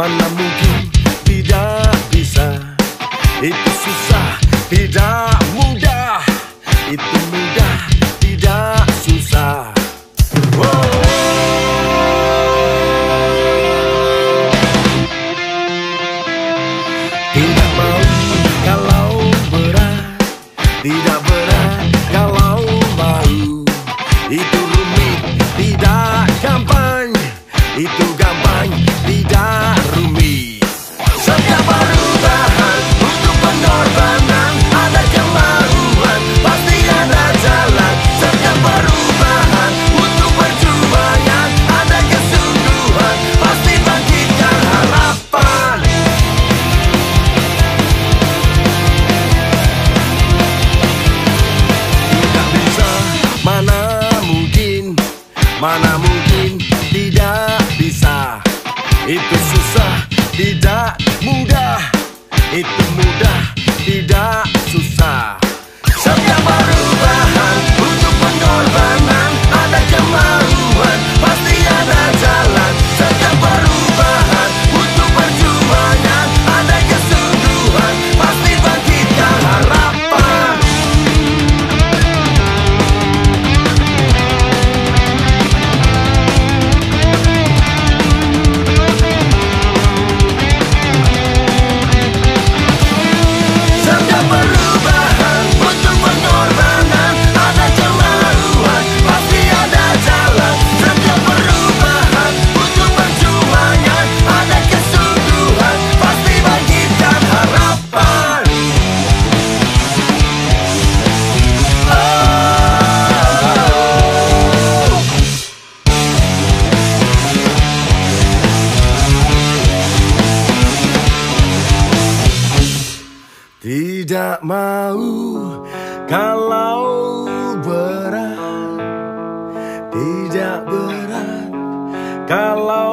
Mana mungkin tidak bisa. Itu susah, tidak mudah. Itu mudah, tidak susah. Tidak mau kalau berat, tidak berat kalau mau. Itu rumit, tidak gampang. Itu gampang, tidak rumit. Setiap perubahan untuk pengorbanan, ada kemauan, pasti ada jalan. Setiap perubahan untuk perjuangan, ada kesungguhan, pasti bangkitkan harapan. Tidak bisa, mana mungkin tidak bisa. Itu susah, tidak mudah. Itu mudah, tidak susah. Setiap perubahan untuk pengorbanan, ada kemauan, pasti ada jalan. Setiap perubahan untuk perjuangan, ada kesungguhan, pasti bangkitkan harapan. Setiap perubahan untuk pengorbanan, ada kemauan, pasti ada jalan. Setiap perubahan untuk perjuangan, ada kesungguhan, pasti bangkitkan harapan. Tidak mau kalau berat, tidak berat kalau